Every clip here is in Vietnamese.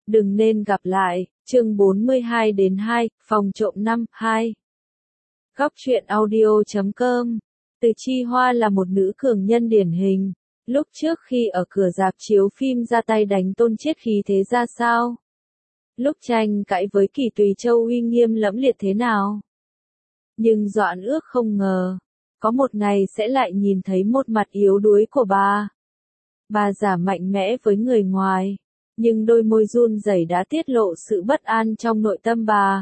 Đừng nên gặp lại, chương 42-2, phòng trộm 5, 2. Góc truyện audio.com. Từ Chi Hoa là một nữ cường nhân điển hình. Lúc trước khi ở cửa rạp chiếu phim ra tay đánh Tôn Chiết khí thế ra sao? Lúc tranh cãi với Kỳ Tùy Châu uy nghiêm lẫm liệt thế nào? Nhưng Doãn Ước không ngờ, có một ngày sẽ lại nhìn thấy một mặt yếu đuối của bà. Bà giả mạnh mẽ với người ngoài, nhưng đôi môi run rẩy đã tiết lộ sự bất an trong nội tâm bà.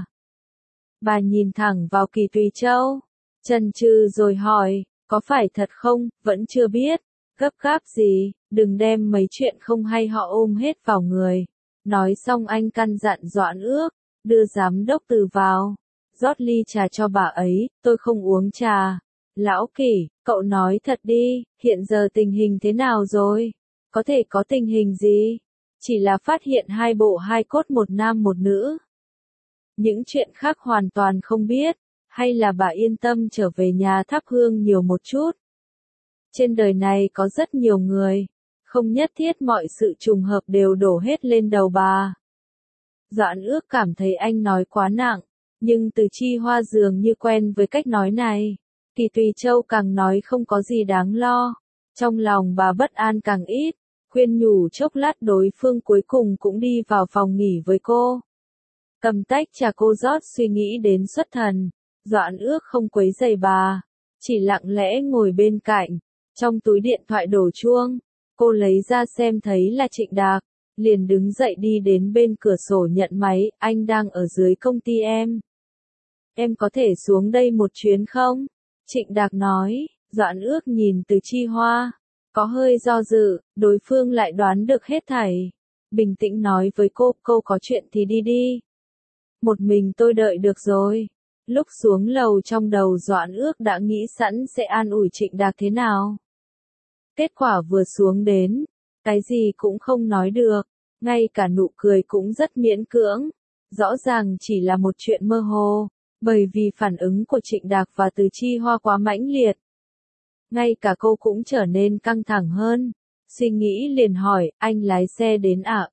Bà nhìn thẳng vào Kỳ Tùy Châu, chần chừ rồi hỏi, có phải thật không, vẫn chưa biết, gấp gáp gì, đừng đem mấy chuyện không hay họ ôm hết vào người. Nói xong anh căn dặn Doãn Ước, đưa giám đốc Từ vào, rót ly trà cho bà ấy, tôi không uống trà. Lão Kỷ, cậu nói thật đi, hiện giờ tình hình thế nào rồi? Có thể có tình hình gì? Chỉ là phát hiện hai bộ hai cốt một nam một nữ. Những chuyện khác hoàn toàn không biết, hay là bà yên tâm trở về nhà thắp hương nhiều một chút. Trên đời này có rất nhiều người, không nhất thiết mọi sự trùng hợp đều đổ hết lên đầu bà. Doãn Ước cảm thấy anh nói quá nặng, nhưng Từ Chi Hoa dường như quen với cách nói này. Kỳ Tùy Châu càng nói không có gì đáng lo, trong lòng bà bất an càng ít, khuyên nhủ chốc lát đối phương cuối cùng cũng đi vào phòng nghỉ với cô. Cầm tách trà cô rót suy nghĩ đến xuất thần, Doãn Ước không quấy rầy bà, chỉ lặng lẽ ngồi bên cạnh, trong túi điện thoại đổ chuông, cô lấy ra xem thấy là Trịnh Đạc, liền đứng dậy đi đến bên cửa sổ nhận máy, anh đang ở dưới công ty em. Em có thể xuống đây một chuyến không? Trịnh Đạc nói. Doãn Ước nhìn Từ Chi Hoa, có hơi do dự, đối phương lại đoán được hết thảy. Bình tĩnh nói với cô có chuyện thì đi đi. Một mình tôi đợi được rồi. Lúc xuống lầu trong đầu Doãn Ước đã nghĩ sẵn sẽ an ủi Trịnh Đạc thế nào. Kết quả vừa xuống đến, cái gì cũng không nói được, ngay cả nụ cười cũng rất miễn cưỡng. Rõ ràng chỉ là một chuyện mơ hồ, bởi vì phản ứng của Trịnh Đạc và Từ Chi Hoa quá mãnh liệt. Ngay cả cô cũng trở nên căng thẳng hơn, suy nghĩ liền hỏi, anh lái xe đến à?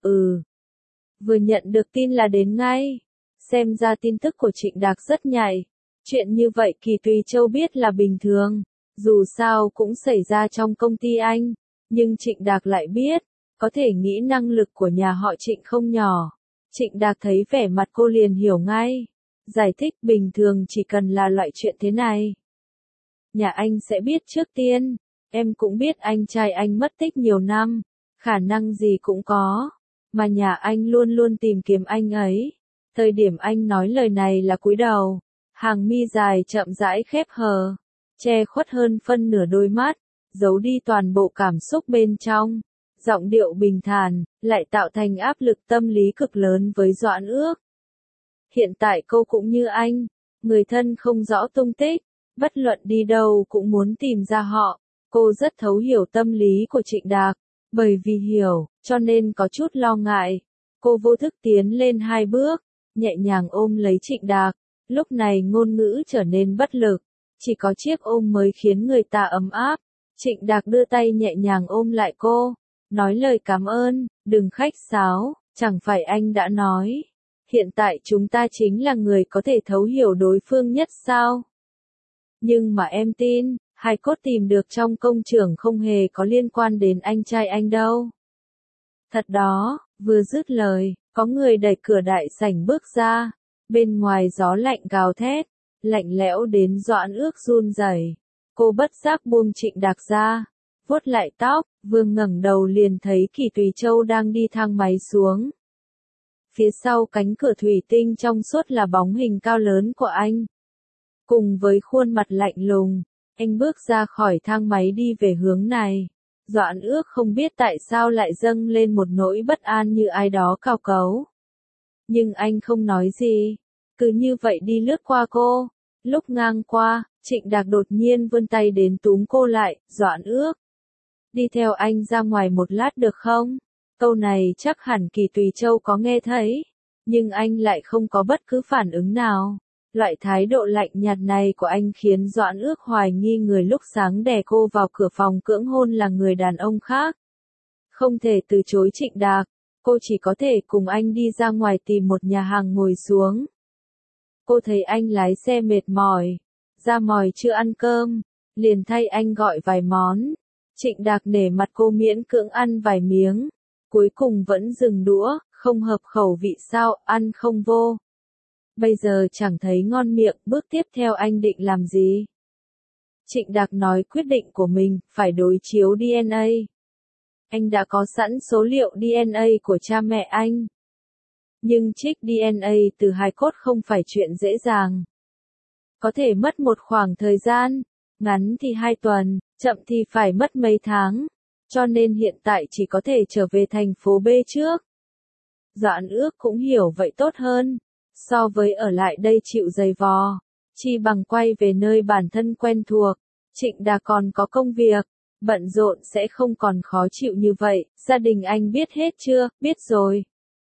Vừa nhận được tin là đến ngay. Xem ra tin tức của Trịnh Đạc rất nhạy. Chuyện như vậy Kỳ Tùy Châu biết là bình thường, dù sao cũng xảy ra trong công ty anh, nhưng Trịnh Đạc lại biết, có thể nghĩ năng lực của nhà họ Trịnh không nhỏ. Trịnh Đạc thấy vẻ mặt cô liền hiểu ngay, giải thích bình thường chỉ cần là loại chuyện thế này. Nhà anh sẽ biết trước tiên, em cũng biết anh trai anh mất tích nhiều năm, khả năng gì cũng có, mà nhà anh luôn luôn tìm kiếm anh ấy. Thời điểm anh nói lời này là cúi đầu, hàng mi dài chậm rãi khép hờ, che khuất hơn phân nửa đôi mắt, giấu đi toàn bộ cảm xúc bên trong. Giọng điệu bình thản, lại tạo thành áp lực tâm lý cực lớn với Doãn Ước. Hiện tại cô cũng như anh, người thân không rõ tung tích, bất luận đi đâu cũng muốn tìm ra họ. Cô rất thấu hiểu tâm lý của Trịnh Đạc, bởi vì hiểu, cho nên có chút lo ngại. Cô vô thức tiến lên 2 bước, nhẹ nhàng ôm lấy Trịnh Đạc, lúc này ngôn ngữ trở nên bất lực, chỉ có chiếc ôm mới khiến người ta ấm áp. Trịnh Đạc đưa tay nhẹ nhàng ôm lại cô, nói lời cảm ơn, đừng khách sáo, chẳng phải anh đã nói, hiện tại chúng ta chính là người có thể thấu hiểu đối phương nhất sao? Nhưng mà em tin, hài cốt tìm được trong công trường không hề có liên quan đến anh trai anh đâu. Thật đó, vừa dứt lời, có người đẩy cửa đại sảnh bước ra, bên ngoài gió lạnh gào thét, lạnh lẽo đến Doãn Ước run rẩy. Cô bất giác buông Trịnh Đạc ra, vuốt lại tóc, vừa ngẩng đầu liền thấy Kỳ Tùy Châu đang đi thang máy xuống. Phía sau cánh cửa thủy tinh trong suốt là bóng hình cao lớn của anh. Cùng với khuôn mặt lạnh lùng, anh bước ra khỏi thang máy đi về hướng này. Doãn Ước không biết tại sao lại dâng lên một nỗi bất an như ai đó cào cấu. Nhưng anh không nói gì, cứ như vậy đi lướt qua cô. Lúc ngang qua, Trịnh Đạc đột nhiên vươn tay đến túm cô lại, Doãn Ước. Đi theo anh ra ngoài một lát được không? Câu này chắc hẳn Kỳ Tùy Châu có nghe thấy, nhưng anh lại không có bất cứ phản ứng nào. Loại thái độ lạnh nhạt này của anh khiến Doãn Ước hoài nghi người lúc sáng đè cô vào cửa phòng cưỡng hôn là người đàn ông khác. Không thể từ chối Trịnh Đạc, Cô chỉ có thể cùng anh đi ra ngoài tìm một nhà hàng ngồi xuống. Cô thấy anh lái xe mệt mỏi, ra mỏi chưa ăn cơm, liền thay anh gọi vài món. Trịnh Đạc nể mặt cô miễn cưỡng ăn vài miếng, cuối cùng vẫn dừng đũa, không hợp khẩu vị sao, ăn không vô. Bây giờ chẳng thấy ngon miệng, bước tiếp theo anh định làm gì? Trịnh Đạc nói quyết định của mình, phải đối chiếu DNA. Anh đã có sẵn số liệu DNA của cha mẹ anh. Nhưng trích DNA từ hài cốt không phải chuyện dễ dàng. Có thể mất một khoảng thời gian, ngắn thì 2 tuần, chậm thì phải mất mấy tháng. Cho nên hiện tại chỉ có thể trở về thành phố B trước. Doãn Ước cũng hiểu vậy tốt hơn. So với ở lại đây chịu giày vò, chi bằng quay về nơi bản thân quen thuộc. Trịnh Đạc còn có công việc, bận rộn sẽ không còn khó chịu như vậy. Gia đình anh biết hết chưa? Biết rồi.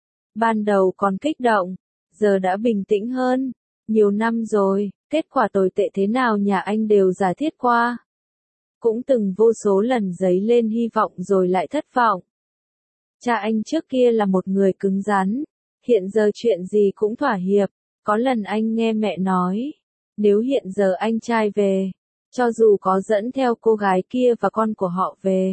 Ban đầu còn kích động, giờ đã bình tĩnh hơn. Nhiều năm rồi, kết quả tồi tệ thế nào nhà anh đều giả thiết qua. Cũng từng vô số lần dấy lên hy vọng rồi lại thất vọng. Cha anh trước kia là một người cứng rắn, hiện giờ chuyện gì cũng thỏa hiệp. Có lần anh nghe mẹ nói, nếu hiện giờ anh trai về, cho dù có dẫn theo cô gái kia và con của họ về,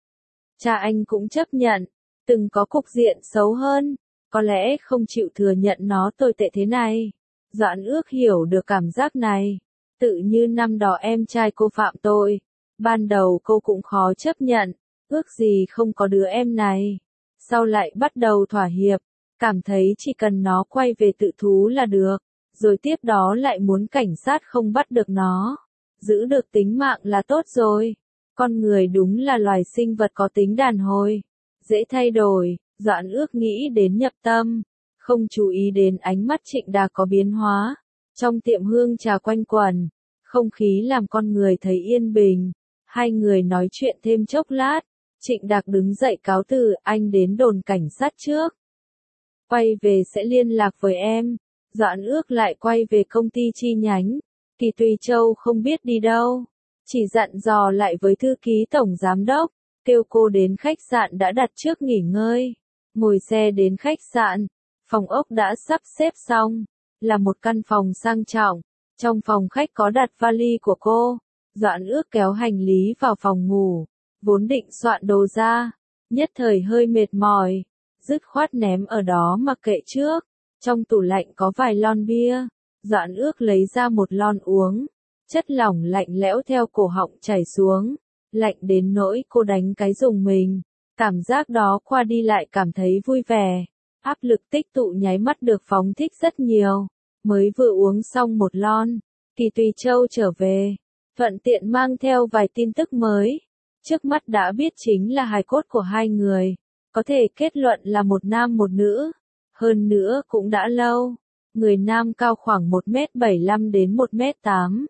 cha anh cũng chấp nhận. Từng có cục diện xấu hơn, có lẽ không chịu thừa nhận nó tồi tệ thế này. Doãn Ước hiểu được cảm giác này. Tự như năm đó em trai cô phạm tội, ban đầu cô cũng khó chấp nhận, ước gì không có đứa em này. Sau lại bắt đầu thỏa hiệp, cảm thấy chỉ cần nó quay về tự thú là được, rồi tiếp đó lại muốn cảnh sát không bắt được nó, giữ được tính mạng là tốt rồi. Con người đúng là loài sinh vật có tính đàn hồi, dễ thay đổi. Doãn Ước nghĩ đến Nhập Tâm, không chú ý đến ánh mắt Trịnh Đạc có biến hóa. Trong tiệm hương trà quanh quẩn, không khí làm con người thấy yên bình. Hai người nói chuyện thêm chốc lát, Trịnh Đạc đứng dậy cáo từ, anh đến đồn cảnh sát trước. Quay về sẽ liên lạc với em. Doãn Ước lại quay về công ty chi nhánh. Kỳ Tùy Châu không biết đi đâu, chỉ dặn dò lại với thư ký tổng giám đốc, kêu cô đến khách sạn đã đặt trước nghỉ ngơi. Ngồi xe đến khách sạn, phòng ốc đã sắp xếp xong, là một căn phòng sang trọng. Trong phòng khách có đặt vali của cô. Doãn Ước kéo hành lý vào phòng ngủ, vốn định soạn đồ ra, nhất thời hơi mệt mỏi, dứt khoát ném ở đó mặc kệ trước. Trong tủ lạnh có vài lon bia, Doãn Ước lấy ra một lon uống, chất lỏng lạnh lẽo theo cổ họng chảy xuống, lạnh đến nỗi cô đánh cái rùng mình. Cảm giác đó qua đi lại cảm thấy vui vẻ, áp lực tích tụ nháy mắt được phóng thích rất nhiều. Mới vừa uống xong một lon, Kỳ Tùy Châu trở về, thuận tiện mang theo vài tin tức mới. Trước mắt đã biết chính là hài cốt của hai người, có thể kết luận là một nam một nữ. Hơn nữa cũng đã lâu, người nam cao khoảng 1m75 đến 1m8,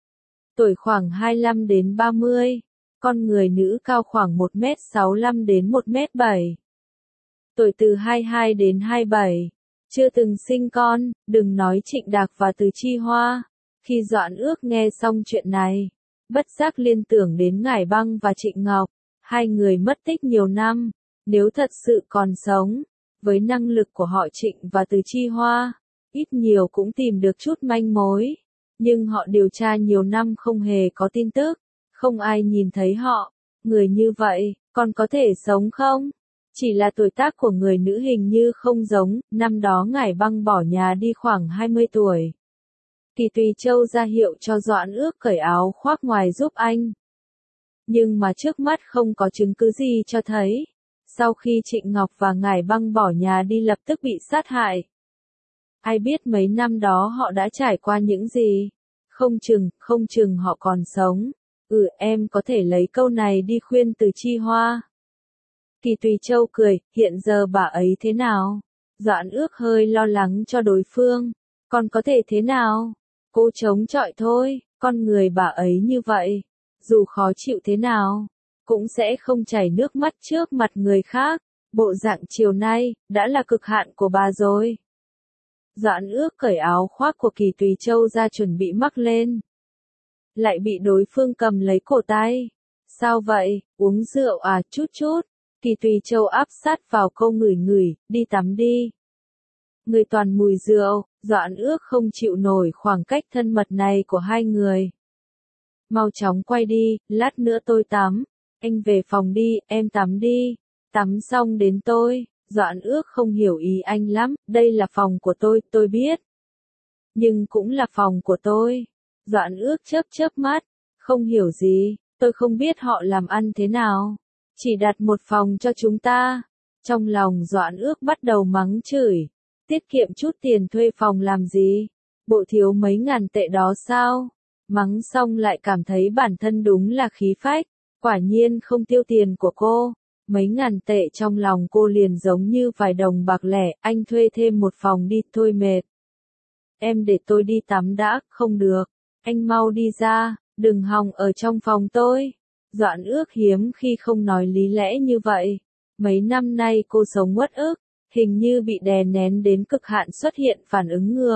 tuổi khoảng 25 đến 30. Con người nữ cao khoảng 1m65 đến 1m7. Tuổi từ 22 đến 27. Chưa từng sinh con, đừng nói Trịnh Đạc và Từ Chi Hoa. Khi Doãn Ước nghe xong chuyện này, bất giác liên tưởng đến Ngải Băng và Trịnh Ngọc. Hai người mất tích nhiều năm, nếu thật sự còn sống, với năng lực của họ Trịnh và Từ Chi Hoa, ít nhiều cũng tìm được chút manh mối. Nhưng họ điều tra nhiều năm không hề có tin tức. Không ai nhìn thấy họ. Người như vậy, còn có thể sống không? Chỉ là tuổi tác của người nữ hình như không giống. Năm đó Ngải Băng bỏ nhà đi khoảng 20 tuổi. Kỳ Tùy Châu ra hiệu cho Doãn Ước cởi áo khoác ngoài giúp anh. Nhưng mà trước mắt không có chứng cứ gì cho thấy. Sau khi Trịnh Ngọc và Ngải Băng bỏ nhà đi lập tức bị sát hại. Ai biết mấy năm đó họ đã trải qua những gì? Không chừng họ còn sống. Em có thể lấy câu này đi khuyên Từ Chi Hoa. Kỳ Tùy Châu cười, hiện giờ bà ấy thế nào? Doãn Ước hơi lo lắng cho đối phương. Còn có thể thế nào? Cô chống chọi thôi, con người bà ấy như vậy. Dù khó chịu thế nào, cũng sẽ không chảy nước mắt trước mặt người khác. Bộ dạng chiều nay, đã là cực hạn của bà rồi. Doãn Ước cởi áo khoác của Kỳ Tùy Châu ra chuẩn bị mắc lên. Lại bị đối phương cầm lấy cổ tay. Sao vậy, uống rượu à? Chút chút. Kỳ Tùy Châu áp sát vào cô ngửi ngửi, đi tắm đi. Người toàn mùi rượu, Doãn Ước không chịu nổi khoảng cách thân mật này của hai người. Mau chóng quay đi, lát nữa tôi tắm. Anh về phòng đi, em tắm đi. Tắm xong đến tôi. Doãn Ước không hiểu ý anh lắm, đây là phòng của tôi biết. Nhưng cũng là phòng của tôi. Doãn Ước chớp chớp mắt, không hiểu gì, tôi không biết họ làm ăn thế nào. Chỉ đặt một phòng cho chúng ta. Trong lòng Doãn Ước bắt đầu mắng chửi. Tiết kiệm chút tiền thuê phòng làm gì? Bộ thiếu mấy ngàn tệ đó sao? Mắng xong lại cảm thấy bản thân đúng là khí phách. Quả nhiên không tiêu tiền của cô. Mấy ngàn tệ trong lòng cô liền giống như vài đồng bạc lẻ. Anh thuê thêm một phòng đi, thôi mệt. Em để tôi đi tắm đã, không được. Anh mau đi ra, đừng hòng ở trong phòng tôi. Doãn Ước hiếm khi không nói lý lẽ như vậy. Mấy năm nay cô sống uất ức, hình như bị đè nén đến cực hạn xuất hiện phản ứng ngược.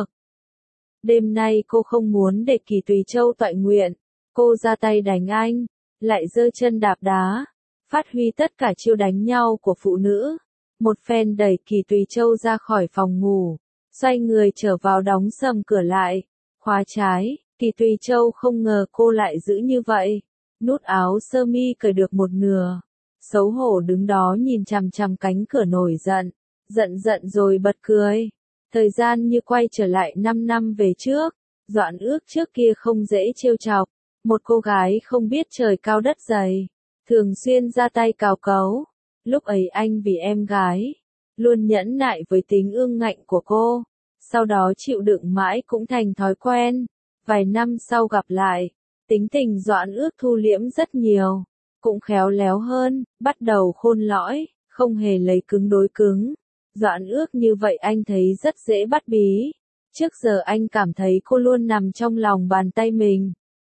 Đêm nay cô không muốn để Kỳ Tùy Châu toại nguyện. Cô ra tay đánh anh, lại giơ chân đạp đá, phát huy tất cả chiêu đánh nhau của phụ nữ. Một phen đẩy Kỳ Tùy Châu ra khỏi phòng ngủ, xoay người trở vào đóng sầm cửa lại, khóa trái. Kỳ Tùy Châu không ngờ cô lại giữ như vậy. Nút áo sơ mi cởi được một nửa, xấu hổ đứng đó nhìn chằm chằm cánh cửa nổi giận, giận rồi bật cười. Thời gian như quay trở lại 5 năm về trước. Doãn Ước trước kia không dễ trêu chọc, một cô gái không biết trời cao đất dày, thường xuyên ra tay cào cấu. Lúc ấy anh vì em gái, luôn nhẫn nại với tính ương ngạnh của cô, sau đó chịu đựng mãi cũng thành thói quen. Vài năm sau gặp lại, tính tình Doãn Ước thu liễm rất nhiều, cũng khéo léo hơn, bắt đầu khôn lõi, không hề lấy cứng đối cứng. Doãn Ước như vậy anh thấy rất dễ bắt bí. Trước giờ anh cảm thấy cô luôn nằm trong lòng bàn tay mình.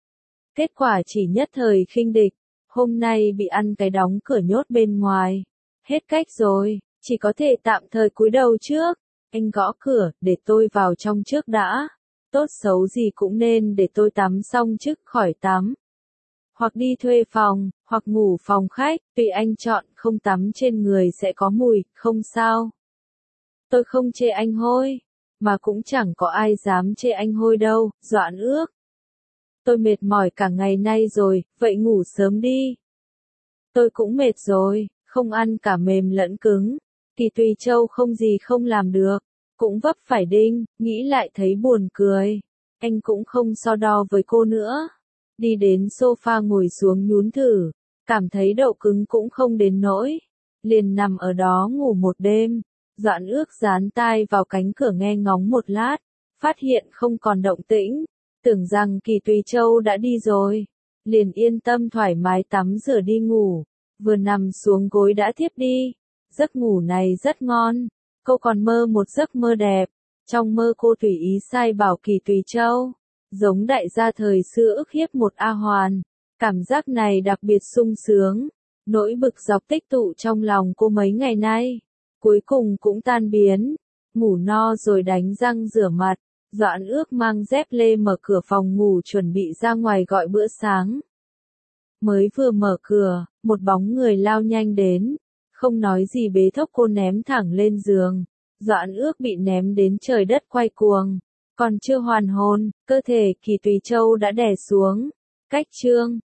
Kết quả chỉ nhất thời khinh địch, hôm nay bị ăn cái đóng cửa nhốt bên ngoài. Hết cách rồi, chỉ có thể tạm thời cúi đầu trước. Anh gõ cửa, để tôi vào trong trước đã. Tốt xấu gì cũng nên để tôi tắm xong trước khỏi tắm. Hoặc đi thuê phòng, hoặc ngủ phòng khách, tùy anh chọn, không tắm trên người sẽ có mùi, không sao. Tôi không chê anh hôi, mà cũng chẳng có ai dám chê anh hôi đâu, Doãn Ước. Tôi mệt mỏi cả ngày nay rồi, vậy ngủ sớm đi. Tôi cũng mệt rồi, không ăn cả mềm lẫn cứng. Kỳ Tùy Châu không gì không làm được, cũng vấp phải đinh, nghĩ lại thấy buồn cười. Anh cũng không so đo với cô nữa. Đi đến sofa ngồi xuống nhún thử, cảm thấy độ cứng cũng không đến nỗi. Liền nằm ở đó ngủ một đêm. Doãn Ước dán tai vào cánh cửa nghe ngóng một lát, phát hiện không còn động tĩnh, tưởng rằng Kỳ Tùy Châu đã đi rồi, liền yên tâm thoải mái tắm rửa đi ngủ, vừa nằm xuống gối đã thiếp đi. Giấc ngủ này rất ngon, cô còn mơ một giấc mơ đẹp, trong mơ cô tùy ý sai bảo Kỳ Tùy Châu, giống đại gia thời xưa ức hiếp một A Hoàn, cảm giác này đặc biệt sung sướng, nỗi bực dọc tích tụ trong lòng cô mấy ngày nay. Cuối cùng cũng tan biến, ngủ no rồi đánh răng rửa mặt, Doãn Ước mang dép lê mở cửa phòng ngủ chuẩn bị ra ngoài gọi bữa sáng. Mới vừa mở cửa, một bóng người lao nhanh đến, không nói gì bế thốc cô ném thẳng lên giường. Doãn Ước bị ném đến trời đất quay cuồng, còn chưa hoàn hồn, cơ thể Kỳ Tùy Châu đã đè xuống. Cách chương